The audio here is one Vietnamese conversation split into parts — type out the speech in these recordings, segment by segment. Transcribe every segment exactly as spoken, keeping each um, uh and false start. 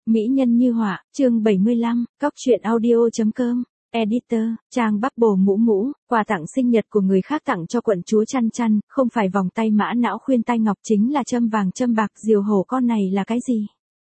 Mỹ nhân như họa, chương bảy mươi lăm, cóc truyện audio.com, editor, trang Bubble mũ mũ, quà tặng sinh nhật của người khác tặng cho quận chúa Chăn Chăn, không phải vòng tay mã não khuyên tai ngọc chính là châm vàng châm bạc diều hổ con này là cái gì?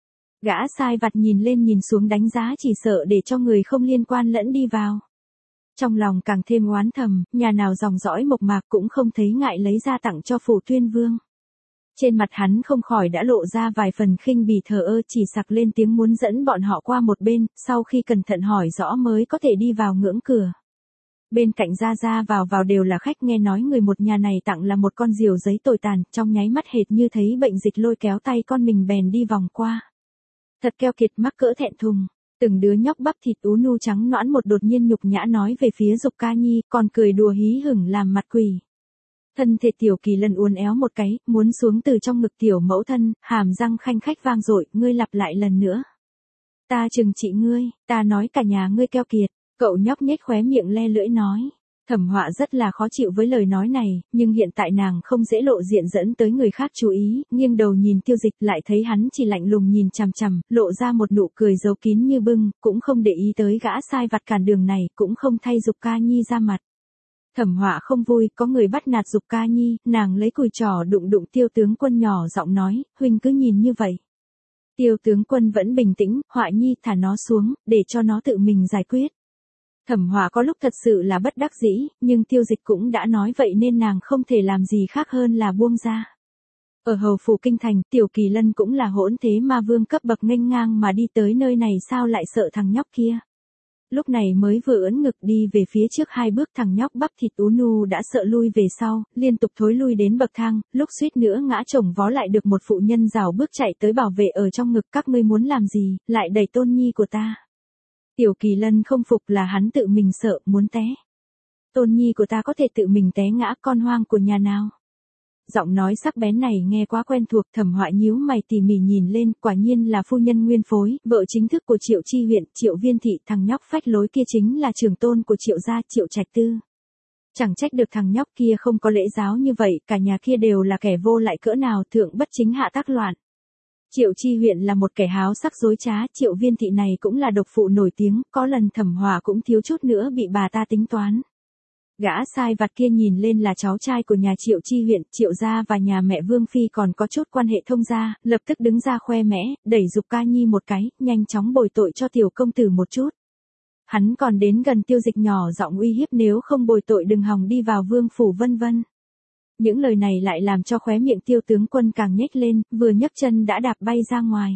Gã sai vặt nhìn lên nhìn xuống đánh giá chỉ sợ để cho người không liên quan lẫn đi vào. Trong lòng càng thêm oán thầm, nhà nào dòng dõi mộc mạc cũng không thấy ngại lấy ra tặng cho phủ tuyên vương. Trên mặt hắn không khỏi đã lộ ra vài phần khinh bỉ thờ ơ chỉ sặc lên tiếng muốn dẫn bọn họ qua một bên, sau khi cẩn thận hỏi rõ mới có thể đi vào ngưỡng cửa. Bên cạnh ra ra vào vào đều là khách nghe nói người một nhà này tặng là một con diều giấy tồi tàn, trong nháy mắt hệt như thấy bệnh dịch lôi kéo tay con mình bèn đi vòng qua. Thật keo kiệt mắc cỡ thẹn thùng, từng đứa nhóc bắp thịt ú nu trắng nõn một đột nhiên nhục nhã nói về phía Dục Ca Nhi, còn cười đùa hí hửng làm mặt quỷ. Thân thể Tiểu Kỳ Lân uốn éo một cái, muốn xuống từ trong ngực tiểu mẫu thân, hàm răng khanh khách vang dội, ngươi lặp lại lần nữa. Ta chừng trị ngươi, ta nói cả nhà ngươi keo kiệt, cậu nhóc nhếch khóe miệng le lưỡi nói. Thẩm Họa rất là khó chịu với lời nói này, nhưng hiện tại nàng không dễ lộ diện dẫn tới người khác chú ý, nghiêng đầu nhìn Tiêu Dịch lại thấy hắn chỉ lạnh lùng nhìn chằm chằm, lộ ra một nụ cười giấu kín như bưng, cũng không để ý tới gã sai vặt cản đường này, cũng không thay Dục Ca Nhi ra mặt. Thẩm Họa không vui, có người bắt nạt Dục Ca Nhi, nàng lấy cùi trò đụng đụng Tiêu tướng quân nhỏ giọng nói, huynh cứ nhìn như vậy. Tiêu tướng quân vẫn bình tĩnh, Họa Nhi thả nó xuống, để cho nó tự mình giải quyết. Thẩm Họa có lúc thật sự là bất đắc dĩ, nhưng Tiêu Dịch cũng đã nói vậy nên nàng không thể làm gì khác hơn là buông ra. Ở hầu phủ kinh thành, Tiểu Kỳ Lân cũng là hỗn thế ma vương cấp bậc nghênh ngang mà đi tới nơi này sao lại sợ thằng nhóc kia. Lúc này mới vừa ưỡn ngực đi về phía trước hai bước thằng nhóc bắp thịt ú nu đã sợ lui về sau, liên tục thối lui đến bậc thang, lúc suýt nữa ngã chồng vó lại được một phụ nhân rào bước chạy tới bảo vệ ở trong ngực các ngươi muốn làm gì, lại đẩy tôn nhi của ta. Tiểu Kỳ Lân không phục là hắn tự mình sợ, muốn té. Tôn nhi của ta có thể tự mình té ngã con hoang của nhà nào. Giọng nói sắc bén này nghe quá quen thuộc, Thẩm Họa nhíu mày tỉ mỉ nhìn lên, quả nhiên là phu nhân nguyên phối, vợ chính thức của Triệu Chi huyện, Triệu Viên Thị, thằng nhóc phách lối kia chính là trưởng tôn của Triệu gia, Triệu Trạch Tư. Chẳng trách được thằng nhóc kia không có lễ giáo như vậy, cả nhà kia đều là kẻ vô lại cỡ nào, thượng bất chính hạ tác loạn. Triệu Chi huyện là một kẻ háo sắc dối trá, Triệu Viên Thị này cũng là độc phụ nổi tiếng, có lần Thẩm Họa cũng thiếu chút nữa bị bà ta tính toán. Gã sai vặt kia nhìn lên là cháu trai của nhà Triệu Chi huyện, Triệu gia và nhà mẹ Vương Phi còn có chút quan hệ thông gia, lập tức đứng ra khoe mẽ, đẩy Dục Ca Nhi một cái, nhanh chóng bồi tội cho tiểu công tử một chút. Hắn còn đến gần Tiêu Dịch nhỏ giọng uy hiếp nếu không bồi tội đừng hòng đi vào vương phủ vân vân. Những lời này lại làm cho khóe miệng Tiêu tướng quân càng nhếch lên, vừa nhấc chân đã đạp bay ra ngoài.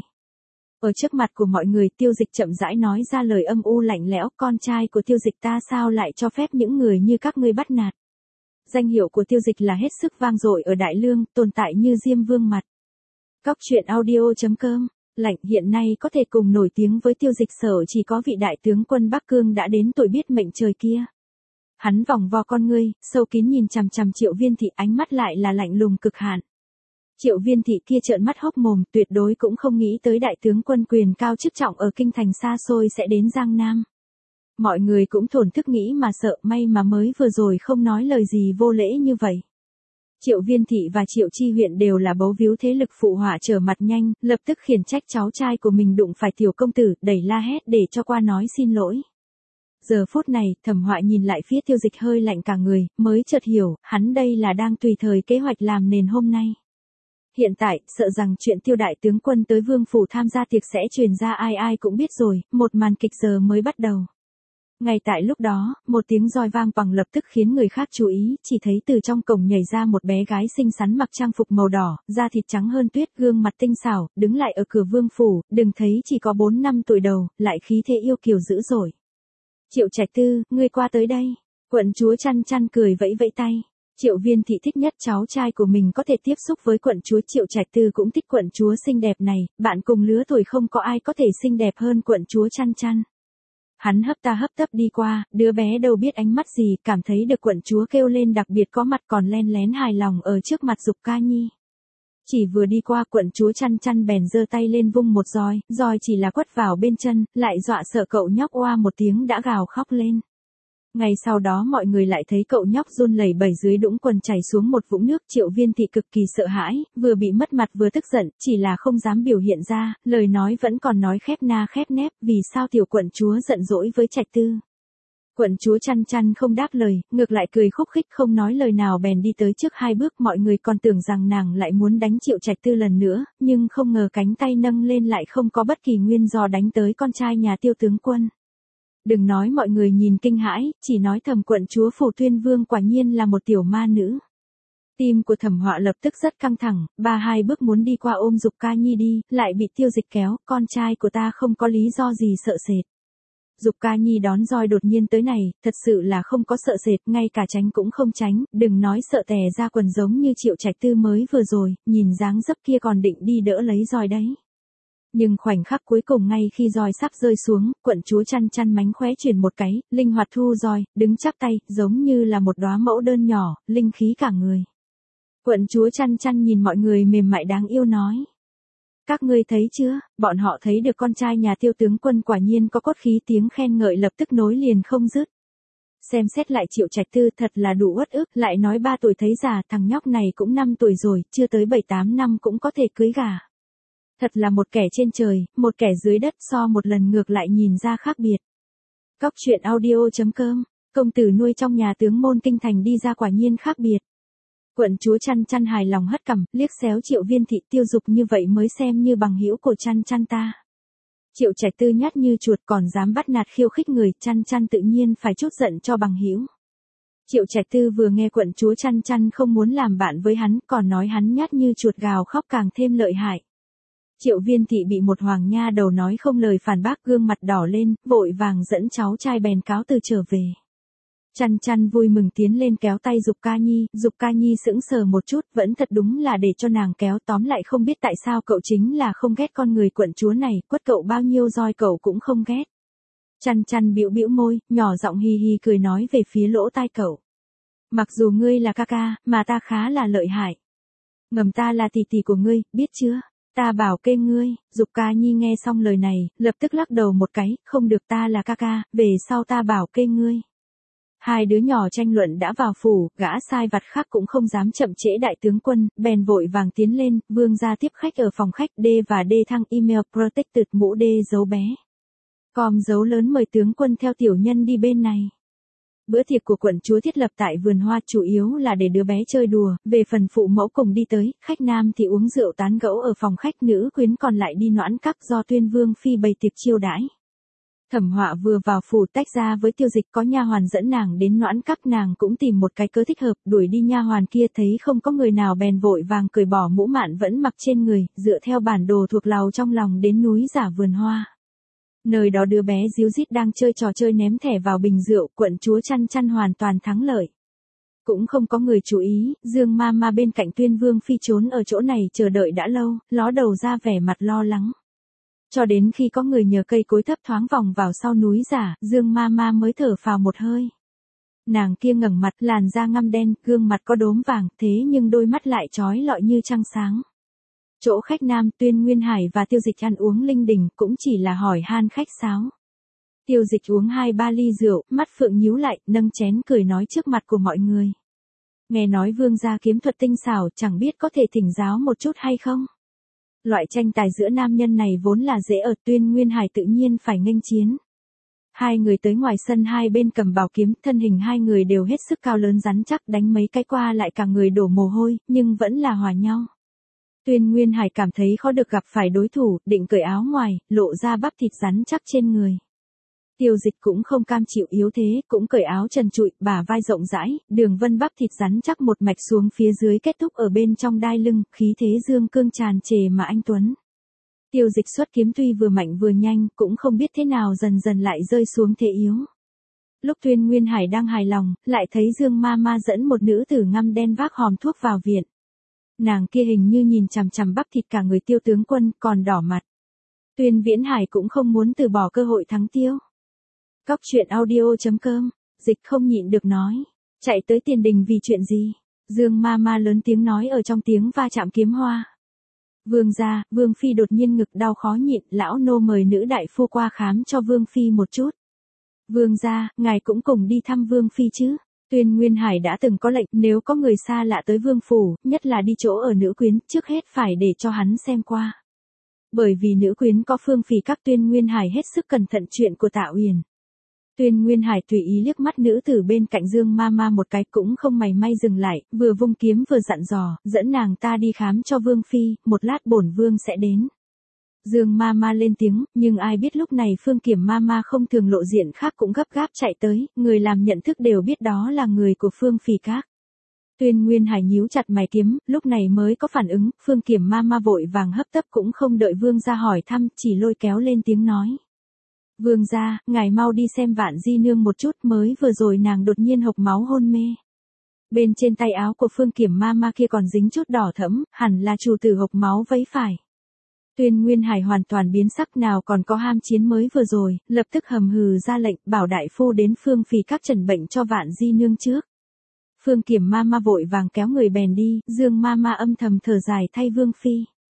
Ở trước mặt của mọi người Tiêu Dịch chậm rãi nói ra lời âm u lạnh lẽo, con trai của Tiêu Dịch ta sao lại cho phép những người như các ngươi bắt nạt. Danh hiệu của Tiêu Dịch là hết sức vang dội ở Đại Lương, tồn tại như diêm vương mặt. Cóc truyện audio.com, lạnh hiện nay có thể cùng nổi tiếng với Tiêu Dịch sở chỉ có vị đại tướng quân Bắc Cương đã đến tuổi biết mệnh trời kia. Hắn vòng vo con ngươi, sâu kín nhìn chằm chằm Triệu Viên Thị, ánh mắt lại là lạnh lùng cực hạn. Triệu Viên Thị kia trợn mắt hốc mồm, tuyệt đối cũng không nghĩ tới đại tướng quân quyền cao chức trọng ở kinh thành xa xôi sẽ đến Giang Nam. Mọi người cũng thổn thức nghĩ mà sợ, may mà mới vừa rồi không nói lời gì vô lễ như vậy. Triệu Viên Thị và Triệu Chi huyện đều là bấu víu thế lực phụ họa trở mặt nhanh, lập tức khiển trách cháu trai của mình đụng phải tiểu công tử, đẩy la hét để cho qua nói xin lỗi. Giờ phút này, Thẩm Họa nhìn lại phía Tiêu Dịch hơi lạnh cả người, mới chợt hiểu, hắn đây là đang tùy thời kế hoạch làm nền hôm nay. Hiện tại, sợ rằng chuyện Tiêu đại tướng quân tới vương phủ tham gia tiệc sẽ truyền ra ai ai cũng biết rồi, một màn kịch giờ mới bắt đầu. Ngay tại lúc đó, một tiếng roi vang bằng lập tức khiến người khác chú ý, chỉ thấy từ trong cổng nhảy ra một bé gái xinh xắn mặc trang phục màu đỏ, da thịt trắng hơn tuyết, gương mặt tinh xảo, đứng lại ở cửa vương phủ, đừng thấy chỉ có bốn năm tuổi đầu, lại khí thế yêu kiều dữ dội. Triệu Trạch Tư, ngươi qua tới đây. Quận chúa Chăn Chăn cười vẫy vẫy tay. Triệu Viên Thị thích nhất cháu trai của mình có thể tiếp xúc với quận chúa, Triệu Trạch Tư cũng thích quận chúa xinh đẹp này, bạn cùng lứa tuổi không có ai có thể xinh đẹp hơn quận chúa Chăn Chăn. Hắn hấp ta hấp tấp đi qua, đứa bé đâu biết ánh mắt gì, cảm thấy được quận chúa kêu lên đặc biệt có mặt còn len lén hài lòng ở trước mặt Dục Ca Nhi. Chỉ vừa đi qua quận chúa Chăn Chăn bèn giơ tay lên vung một roi, roi chỉ là quất vào bên chân, lại dọa sợ cậu nhóc oa một tiếng đã gào khóc lên. Ngay sau đó mọi người lại thấy cậu nhóc run lẩy bẩy dưới đũng quần chảy xuống một vũng nước. Triệu Viên Thị cực kỳ sợ hãi, vừa bị mất mặt vừa tức giận, chỉ là không dám biểu hiện ra, lời nói vẫn còn nói khép na khép nép, vì sao tiểu quận chúa giận dỗi với Trạch Tư. Quận chúa chăn chăn không đáp lời, ngược lại cười khúc khích không nói lời nào bèn đi tới trước hai bước. Mọi người còn tưởng rằng nàng lại muốn đánh Triệu Trạch Tư lần nữa, nhưng không ngờ cánh tay nâng lên lại không có bất kỳ nguyên do đánh tới con trai nhà Tiêu tướng quân. Đừng nói mọi người nhìn kinh hãi, chỉ nói thầm quận chúa Phủ Tuyên Vương quả nhiên là một tiểu ma nữ. Tim của Thẩm Họa lập tức rất căng thẳng, ba hai bước muốn đi qua ôm Dục Ca Nhi đi, lại bị Tiêu Dịch kéo, con trai của ta không có lý do gì sợ sệt. Dục Ca Nhi đón roi đột nhiên tới này, thật sự là không có sợ sệt, ngay cả tránh cũng không tránh, đừng nói sợ tè ra quần giống như Triệu Trạch Tư mới vừa rồi, nhìn dáng dấp kia còn định đi đỡ lấy roi đấy. Nhưng khoảnh khắc cuối cùng ngay khi roi sắp rơi xuống, quận chúa chăn chăn mánh khóe chuyển một cái, linh hoạt thu roi, đứng chắp tay, giống như là một đóa mẫu đơn nhỏ, linh khí cả người. Quận chúa chăn chăn nhìn mọi người mềm mại đáng yêu nói. Các ngươi thấy chưa, bọn họ thấy được con trai nhà Tiêu tướng quân quả nhiên có cốt khí, tiếng khen ngợi lập tức nối liền không dứt. Xem xét lại Triệu Trạch Tư thật là đủ uất ức, lại nói ba tuổi thấy già, thằng nhóc này cũng năm tuổi rồi, chưa tới bảy tám năm cũng có thể cưới gả. Thật là một kẻ trên trời, một kẻ dưới đất, so một lần ngược lại nhìn ra khác biệt. Cóc truyện audio chấm com, công tử nuôi trong nhà tướng môn kinh thành đi ra quả nhiên khác biệt. Quận chúa chăn chăn hài lòng hất cằm, liếc xéo Triệu Viên Thị, Tiêu Dục như vậy mới xem như bằng hữu của chăn chăn ta. Triệu Trạch Tư nhát như chuột còn dám bắt nạt khiêu khích người, chăn chăn tự nhiên phải chút giận cho bằng hữu. Triệu Trạch Tư vừa nghe quận chúa chăn chăn không muốn làm bạn với hắn, còn nói hắn nhát như chuột gào khóc càng thêm lợi hại. Triệu Viên Thị bị một hoàng nha đầu nói không lời phản bác, gương mặt đỏ lên, vội vàng dẫn cháu trai bèn cáo từ trở về. Chăn chăn vui mừng tiến lên kéo tay Dục Ca Nhi, Dục Ca Nhi sững sờ một chút, vẫn thật đúng là để cho nàng kéo, tóm lại không biết tại sao cậu chính là không ghét con người quận chúa này, quất cậu bao nhiêu roi cậu cũng không ghét. Chăn chăn bĩu bĩu môi, nhỏ giọng hi hi cười nói về phía lỗ tai cậu. Mặc dù ngươi là ca ca, mà ta khá là lợi hại. Ngầm ta là tỷ tỷ của ngươi, biết chưa? Ta bảo kê ngươi. Dục Ca Nhi nghe xong lời này, lập tức lắc đầu một cái, không được, ta là ca ca, về sau ta bảo kê ngươi. Hai đứa nhỏ tranh luận đã vào phủ, gã sai vặt khác cũng không dám chậm trễ đại tướng quân, bèn vội vàng tiến lên, vương gia tiếp khách ở phòng khách, D và D thăng email protected mũ D dấu bé. Com dấu lớn mời tướng quân theo tiểu nhân đi bên này. Bữa tiệc của quận chúa thiết lập tại vườn hoa chủ yếu là để đứa bé chơi đùa, về phần phụ mẫu cùng đi tới, khách nam thì uống rượu tán gẫu ở phòng khách, nữ quyến còn lại đi noãn các do Tuyên Vương phi bày tiệc chiêu đãi. Thẩm Họa vừa vào phủ tách ra với Tiêu Dịch, có nha hoàn dẫn nàng đến noãn các, nàng cũng tìm một cái cớ thích hợp, đuổi đi nha hoàn kia, thấy không có người nào bèn vội vàng cởi bỏ mũ mạn vẫn mặc trên người, dựa theo bản đồ thuộc lầu trong lòng đến núi giả vườn hoa. Nơi đó đứa bé díu dít đang chơi trò chơi ném thẻ vào bình rượu, quận chúa chăn chăn hoàn toàn thắng lợi. Cũng không có người chú ý, Dương ma ma bên cạnh Tuyên Vương phi trốn ở chỗ này chờ đợi đã lâu, ló đầu ra vẻ mặt lo lắng. Cho đến khi có người nhờ cây cối thấp thoáng vòng vào sau núi giả, Dương ma ma mới thở phào một hơi. Nàng kia ngẩng mặt, làn da ngăm đen, gương mặt có đốm vàng, thế nhưng đôi mắt lại chói lọi như trăng sáng. Chỗ khách nam, Tuyên Nguyên Hải và Tiêu Dịch ăn uống linh đình, cũng chỉ là hỏi han khách sáo. Tiêu Dịch uống hai ba ly rượu, mắt phượng nhíu lại, nâng chén cười nói trước mặt của mọi người. Nghe nói vương gia kiếm thuật tinh xảo, chẳng biết có thể thỉnh giáo một chút hay không? Loại tranh tài giữa nam nhân này vốn là dễ ở, Tuyên Nguyên Hải tự nhiên phải nghênh chiến. Hai người tới ngoài sân, hai bên cầm bảo kiếm, thân hình hai người đều hết sức cao lớn rắn chắc, đánh mấy cái qua lại cả người đổ mồ hôi, nhưng vẫn là hòa nhau. Tuyên Nguyên Hải cảm thấy khó được gặp phải đối thủ, định cởi áo ngoài, lộ ra bắp thịt rắn chắc trên người. Tiêu Dịch cũng không cam chịu yếu thế, cũng cởi áo trần trụi, bả vai rộng rãi, đường vân bắp thịt rắn chắc một mạch xuống phía dưới kết thúc ở bên trong đai lưng, khí thế dương cương tràn trề mà anh tuấn. Tiêu Dịch xuất kiếm tuy vừa mạnh vừa nhanh, cũng không biết thế nào dần dần lại rơi xuống thế yếu. Lúc Tuyên Nguyên Hải đang hài lòng, lại thấy Dương ma ma dẫn một nữ tử ngăm đen vác hòm thuốc vào viện. Nàng kia hình như nhìn chằm chằm bắp thịt cả người Tiêu tướng quân, còn đỏ mặt. Tuyên Viễn Hải cũng không muốn từ bỏ cơ hội thắng Tiêu. Cóc truyện audio chấm com, Dịch không nhịn được nói. Chạy tới tiền đình vì chuyện gì? Dương ma ma lớn tiếng nói ở trong tiếng va chạm kiếm hoa. Vương gia, Vương phi đột nhiên ngực đau khó nhịn, lão nô mời nữ đại phu qua khám cho Vương phi một chút. Vương gia, ngài cũng cùng đi thăm Vương Phi chứ. Tuyên Nguyên Hải đã từng có lệnh nếu có người xa lạ tới Vương Phủ, nhất là đi chỗ ở nữ quyến, trước hết phải để cho hắn xem qua. Bởi vì nữ quyến có Phương Phì các Tuyên Nguyên Hải hết sức cẩn thận chuyện của Tạ Uyển. Tuyên Nguyên Hải tùy ý liếc mắt nữ tử bên cạnh Dương Mama một cái cũng không mày may dừng lại, vừa vung kiếm vừa dặn dò, dẫn nàng ta đi khám cho Vương Phi, một lát bổn Vương sẽ đến. Dương Mama lên tiếng, nhưng ai biết lúc này Phương Kiểm Mama không thường lộ diện khác cũng gấp gáp chạy tới, người làm nhận thức đều biết đó là người của Phương Phì các. Tuyên Nguyên Hải nhíu chặt mày kiếm, lúc này mới có phản ứng, Phương Kiểm Mama vội vàng hấp tấp cũng không đợi Vương gia hỏi thăm, chỉ lôi kéo lên tiếng nói. Vương gia, ngài mau đi xem Vạn Di Nương một chút, mới vừa rồi nàng đột nhiên hộc máu hôn mê. Bên trên tay áo của Phương Kiểm Mama kia còn dính chút đỏ thẫm, hẳn là chủ tử hộc máu vấy phải. Tuyên Nguyên Hải hoàn toàn biến sắc, nào còn có ham chiến mới vừa rồi, lập tức hầm hừ ra lệnh bảo đại phu đến Phương Phì các trần bệnh cho Vạn Di Nương trước. Phương Kiểm Mama vội vàng kéo người bèn đi, Dương Mama âm thầm thở dài thay Vương Phi.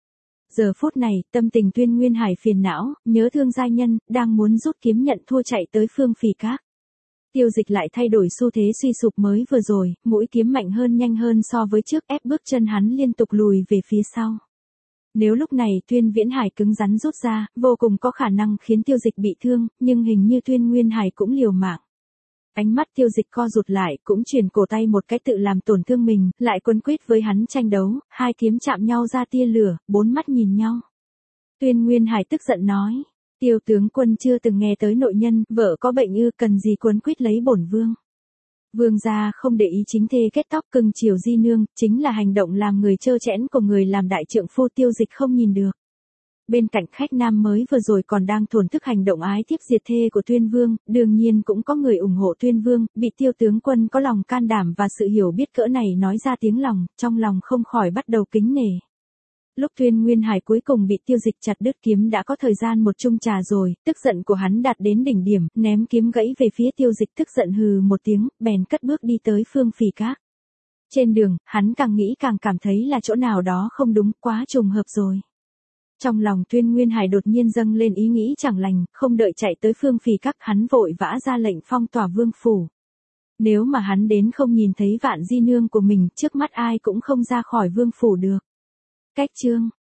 Giờ phút này, tâm tình Tuyên Nguyên Hải phiền não, nhớ thương giai nhân, đang muốn rút kiếm nhận thua chạy tới Phương Phì các. Tiêu Dịch lại thay đổi xu thế suy sụp mới vừa rồi, mũi kiếm mạnh hơn nhanh hơn so với trước, ép bước chân hắn liên tục lùi về phía sau. Nếu lúc này Tuyên Viễn Hải cứng rắn rút ra, vô cùng có khả năng khiến Tiêu Dịch bị thương, nhưng hình như Tuyên Nguyên Hải cũng liều mạng. Ánh mắt Tiêu Dịch co rụt lại, cũng chuyển cổ tay một cái tự làm tổn thương mình, lại quấn quýt với hắn tranh đấu, hai kiếm chạm nhau ra tia lửa, bốn mắt nhìn nhau. Tuyên Nguyên Hải tức giận nói, Tiêu tướng quân chưa từng nghe tới nội nhân, vợ có bệnh ư, cần gì quấn quýt lấy bổn vương. Vương gia không để ý chính thê kết tóc cưng chiều Di Nương, chính là hành động làm người trơ trẽn của người làm đại trượng phu. Tiêu Dịch không nhìn được. Bên cạnh khách nam mới vừa rồi còn đang thổn thức hành động ái thiếp diệt thê của Tuyên Vương, đương nhiên cũng có người ủng hộ Tuyên Vương, bị Tiêu tướng quân có lòng can đảm và sự hiểu biết cỡ này nói ra tiếng lòng, trong lòng không khỏi bắt đầu kính nể. Lúc Tuyên Nguyên Hải cuối cùng bị Tiêu Dịch chặt đứt kiếm đã có thời gian một chung trà rồi, tức giận của hắn đạt đến đỉnh điểm, ném kiếm gãy về phía Tiêu Dịch, tức giận hừ một tiếng, bèn cất bước đi tới Phương Phì các. Trên đường, hắn càng nghĩ càng cảm thấy là chỗ nào đó không đúng, quá trùng hợp rồi. Trong lòng Tuyên Nguyên Hải đột nhiên dâng lên ý nghĩ chẳng lành, không đợi chạy tới Phương Phì các, hắn vội vã ra lệnh phong tỏa Vương phủ. Nếu mà hắn đến không nhìn thấy Vạn Di Nương của mình, trước mắt ai cũng không ra khỏi Vương phủ được. Cách chương